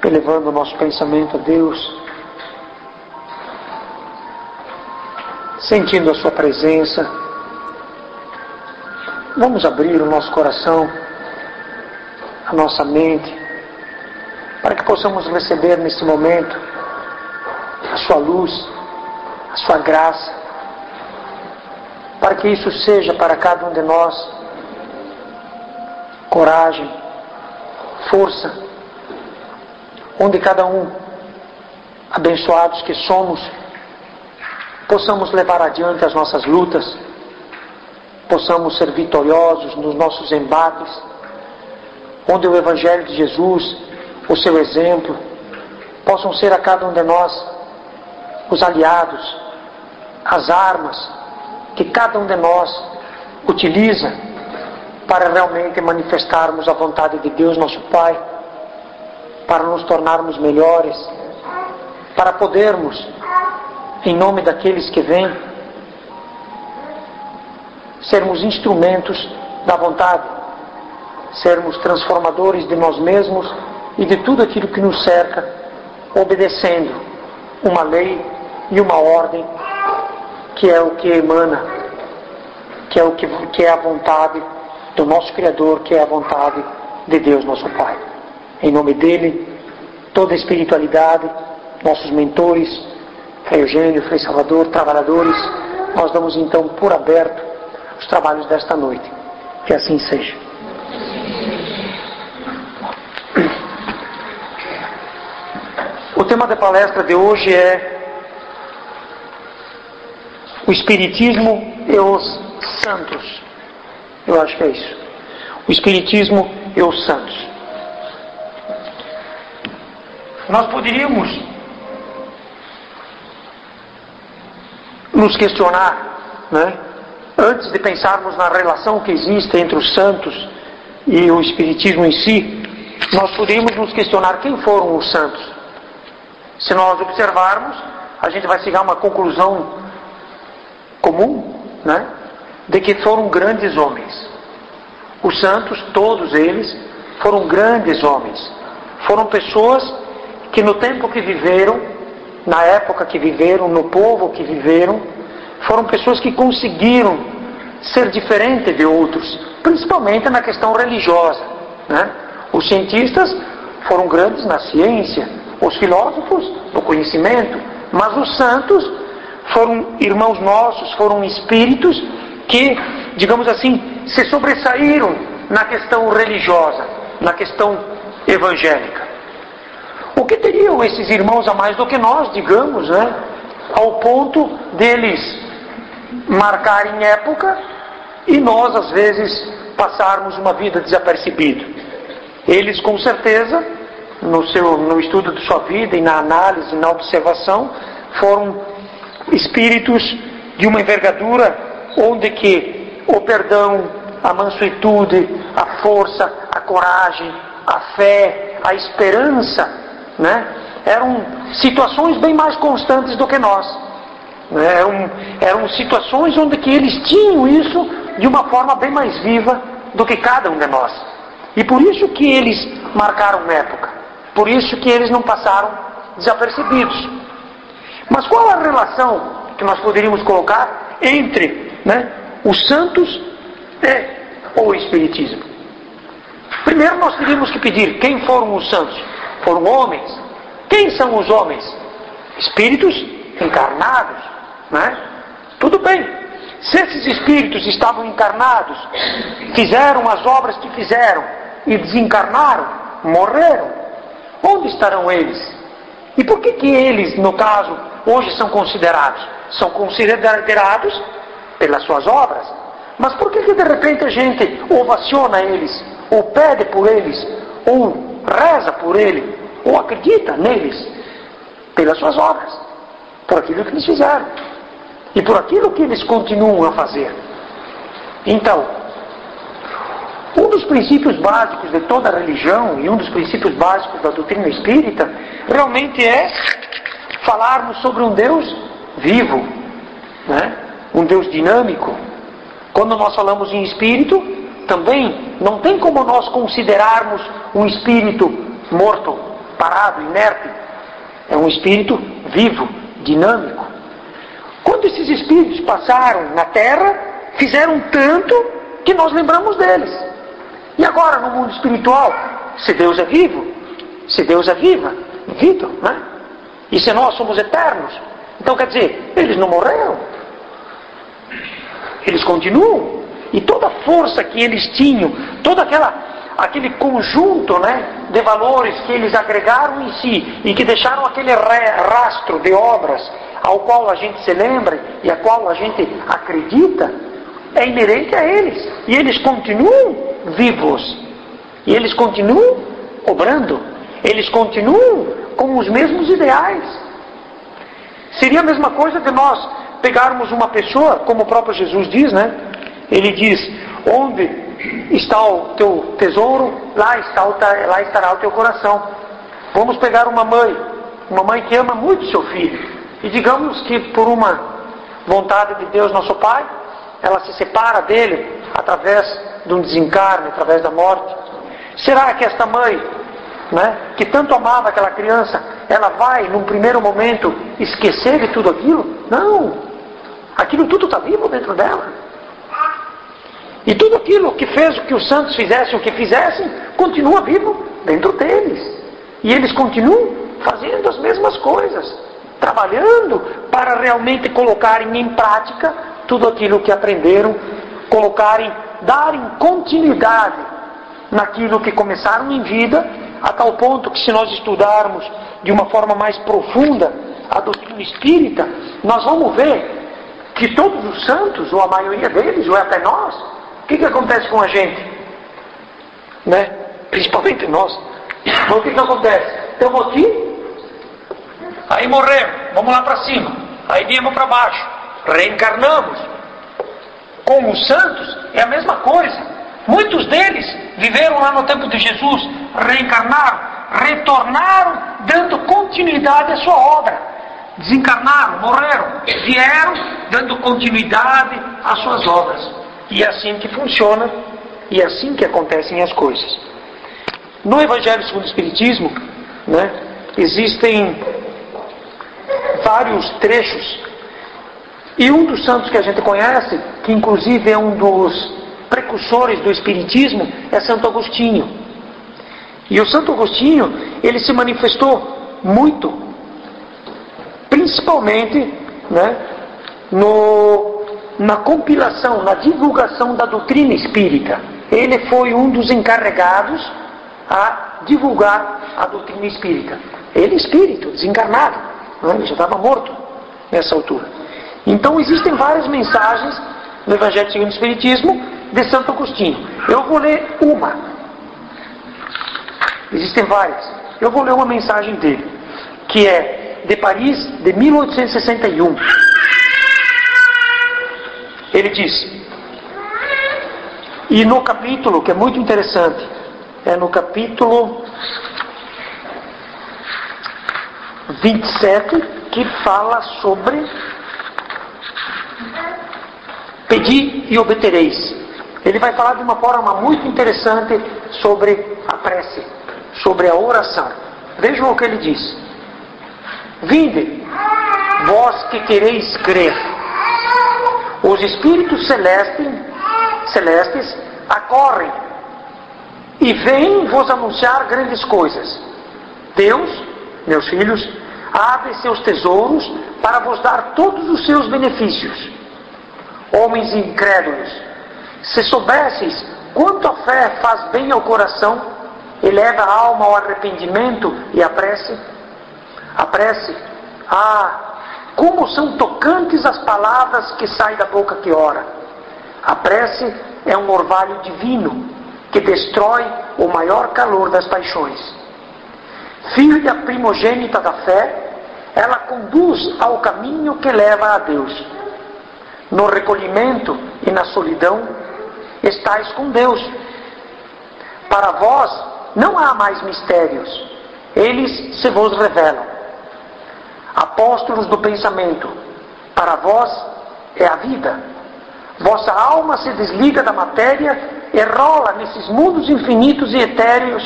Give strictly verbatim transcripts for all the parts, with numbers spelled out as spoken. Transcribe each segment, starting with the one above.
elevando o nosso pensamento a Deus, sentindo a sua presença. Vamos abrir o nosso coração, a nossa mente, para que possamos receber nesse momento a sua luz, a sua graça, para que isso seja para cada um de nós coragem, força, onde cada um, abençoados que somos, possamos levar adiante as nossas lutas, possamos ser vitoriosos nos nossos embates, onde o Evangelho de Jesus, o seu exemplo, possam ser a cada um de nós os aliados, as armas que cada um de nós utiliza para realmente manifestarmos a vontade de Deus, nosso Pai, para nos tornarmos melhores, para podermos, em nome daqueles que vêm, sermos instrumentos da vontade, sermos transformadores de nós mesmos e de tudo aquilo que nos cerca, obedecendo uma lei e uma ordem que é o que emana, que é o que, que é a vontade do nosso Criador, que é a vontade de Deus, nosso Pai. Em nome dele, toda a espiritualidade, nossos mentores, Frei Eugênio, Frei Salvador, trabalhadores, nós damos então por aberto os trabalhos desta noite. Que assim seja. O tema da palestra de hoje é o Espiritismo e os Santos. Eu acho que é isso. O Espiritismo e os Santos. Nós poderíamos nos questionar, né? Antes de pensarmos na relação que existe entre os santos e o Espiritismo em si, nós poderíamos nos questionar quem foram os santos. Se nós observarmos, a gente vai chegar a uma conclusão comum, né? De que foram grandes homens. Os santos, todos eles, foram grandes homens. Foram pessoas que no tempo que viveram, na época que viveram, no povo que viveram, foram pessoas que conseguiram ser diferentes de outros, principalmente na questão religiosa, né? Os cientistas foram grandes na ciência, os filósofos no conhecimento, mas os santos foram irmãos nossos, foram espíritos que, digamos assim, se sobressaíram na questão religiosa, na questão evangélica. O que teriam esses irmãos a mais do que nós, digamos, né? Ao ponto deles marcarem época e nós, às vezes, passarmos uma vida desapercebido. Eles, com certeza, no, seu, no estudo de sua vida e na análise, na observação, foram espíritos de uma envergadura onde que o perdão, a mansuetude, a força, a coragem, a fé, a esperança, né? Eram situações bem mais constantes do que nós. Eram, eram situações onde que eles tinham isso de uma forma bem mais viva do que cada um de nós. E por isso que eles marcaram época. Por isso que eles não passaram desapercebidos. Mas qual a relação que nós poderíamos colocar entre, né, os santos e o Espiritismo? Primeiro nós teríamos que pedir quem foram os santos. Foram homens. Quem são os homens? Espíritos encarnados, né? Tudo bem. Se esses espíritos estavam encarnados, fizeram as obras que fizeram e desencarnaram, morreram, onde estarão eles? E por que que eles, no caso, hoje são considerados? São considerados pelas suas obras. Mas por que que de repente a gente ovaciona eles, ou pede por eles, ou reza por eles, ou acredita neles? Pelas suas obras, por aquilo que eles fizeram e por aquilo que eles continuam a fazer. Então, um dos princípios básicos de toda a religião e um dos princípios básicos da doutrina espírita realmente é falarmos sobre um Deus vivo, né? Um Deus dinâmico. Quando nós falamos em espírito, também não tem como nós considerarmos um espírito morto, parado, inerte. É um espírito vivo, dinâmico. Quando esses espíritos passaram na Terra, fizeram tanto que nós lembramos deles. E agora, no mundo espiritual, se Deus é vivo, se Deus é viva, vivo, né? E se nós somos eternos, então quer dizer, eles não morreram. Eles continuam. E toda a força que eles tinham, todo aquela, aquele conjunto, né, de valores que eles agregaram em si e que deixaram aquele rastro de obras ao qual a gente se lembra e a qual a gente acredita, é inerente a eles. E eles continuam vivos. E eles continuam obrando. Eles continuam com os mesmos ideais. Seria a mesma coisa de nós pegarmos uma pessoa, como o próprio Jesus diz, né? Ele diz, onde está o teu tesouro, lá, está o, lá estará o teu coração. Vamos pegar uma mãe, uma mãe que ama muito seu filho, e digamos que por uma vontade de Deus, nosso Pai, ela se separa dele através de um desencarne, através da morte. Será que esta mãe, né, que tanto amava aquela criança, ela vai, num primeiro momento, esquecer de tudo aquilo? Não! Aquilo tudo está vivo dentro dela. E tudo aquilo que fez o que os santos fizessem, o que fizessem, continua vivo dentro deles. E eles continuam fazendo as mesmas coisas, trabalhando para realmente colocarem em prática tudo aquilo que aprenderam, colocarem, darem continuidade naquilo que começaram em vida, a tal ponto que, se nós estudarmos de uma forma mais profunda a doutrina espírita, nós vamos ver que todos os santos, ou a maioria deles, ou até nós, o que, que acontece com a gente? Né? Principalmente nós. Então, o que, que acontece? Estamos aqui, aí morremos, vamos lá para cima, aí viemos para baixo, reencarnamos. Com os santos é a mesma coisa. Muitos deles viveram lá no tempo de Jesus, reencarnaram, retornaram, dando continuidade à sua obra. Desencarnaram, morreram, vieram, dando continuidade às suas obras. E é assim que funciona, e é assim que acontecem as coisas. No Evangelho segundo o Espiritismo, né, existem vários trechos, e um dos santos que a gente conhece, que inclusive é um dos precursores do Espiritismo, é Santo Agostinho. E o Santo Agostinho, ele se manifestou muito, principalmente, né, no, na compilação, na divulgação da doutrina espírita. Ele foi um dos encarregados a divulgar a doutrina espírita. Ele espírito, desencarnado, né, ele já estava morto nessa altura. Então existem várias mensagens no Evangelho segundo o Espiritismo de Santo Agostinho. Eu vou ler uma. Existem várias. Eu vou ler uma mensagem dele, que é de Paris, de mil oitocentos e sessenta e um. Ele diz, e no capítulo, que é muito interessante, é no capítulo vinte e sete, que fala sobre pedi e obtereis. Ele vai falar de uma forma muito interessante sobre a prece, sobre a oração. Vejam o que ele diz. Vinde, vós que quereis crer. Os espíritos celestes, celestes acorrem e vêm vos anunciar grandes coisas. Deus, meus filhos, abre seus tesouros para vos dar todos os seus benefícios. Homens incrédulos, se soubesseis quanto a fé faz bem ao coração, eleva a alma ao arrependimento e à prece, a prece, ah, como são tocantes as palavras que saem da boca que ora. A prece é um orvalho divino que destrói o maior calor das paixões. Filha primogênita da fé, ela conduz ao caminho que leva a Deus. No recolhimento e na solidão, estais com Deus. Para vós não há mais mistérios, eles se vos revelam. Apóstolos do pensamento, para vós é a vida. Vossa alma se desliga da matéria e rola nesses mundos infinitos e etéreos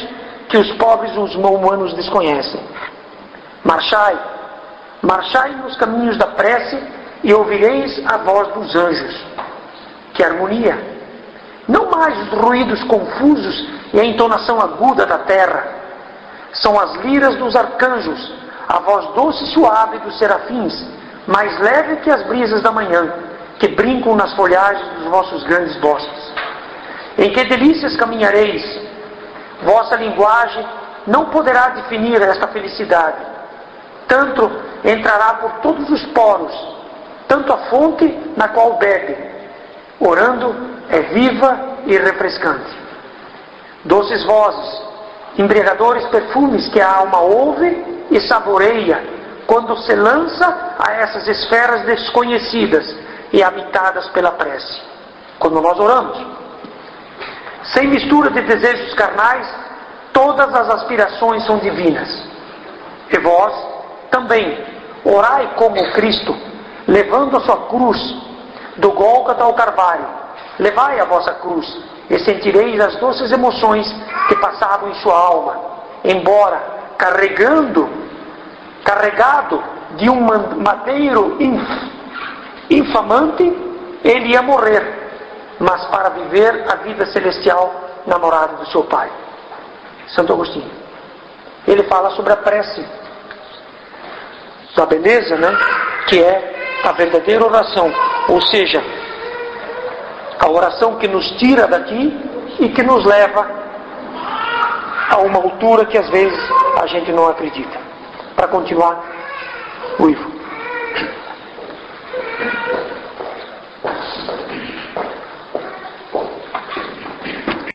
que os pobres e os humanos desconhecem. Marchai, marchai nos caminhos da prece e ouvireis a voz dos anjos. Que harmonia! Não mais os ruídos confusos e a entonação aguda da terra. São as liras dos arcanjos, a voz doce e suave dos serafins, mais leve que as brisas da manhã, que brincam nas folhagens dos vossos grandes bosques. Em que delícias caminhareis! Vossa linguagem não poderá definir esta felicidade. Tanto entrará por todos os poros, tanto a fonte na qual bebe, orando, é viva e refrescante. Doces vozes, embriagadores perfumes que a alma ouve e saboreia quando se lança a essas esferas desconhecidas e habitadas pela prece. Quando nós oramos, sem mistura de desejos carnais, todas as aspirações são divinas. E vós também orai como Cristo, levando a sua cruz do Gólgota ao Calvário. Levai a vossa cruz e sentireis as doces emoções que passavam em sua alma, embora carregando, carregado de um madeiro infamante, ele ia morrer, mas para viver a vida celestial na morada do seu Pai. Santo Agostinho. Ele fala sobre a prece, da beleza, né? Que é a verdadeira oração, ou seja, a oração que nos tira daqui e que nos leva a uma altura que às vezes a gente não acredita. Para continuar, o Ivo.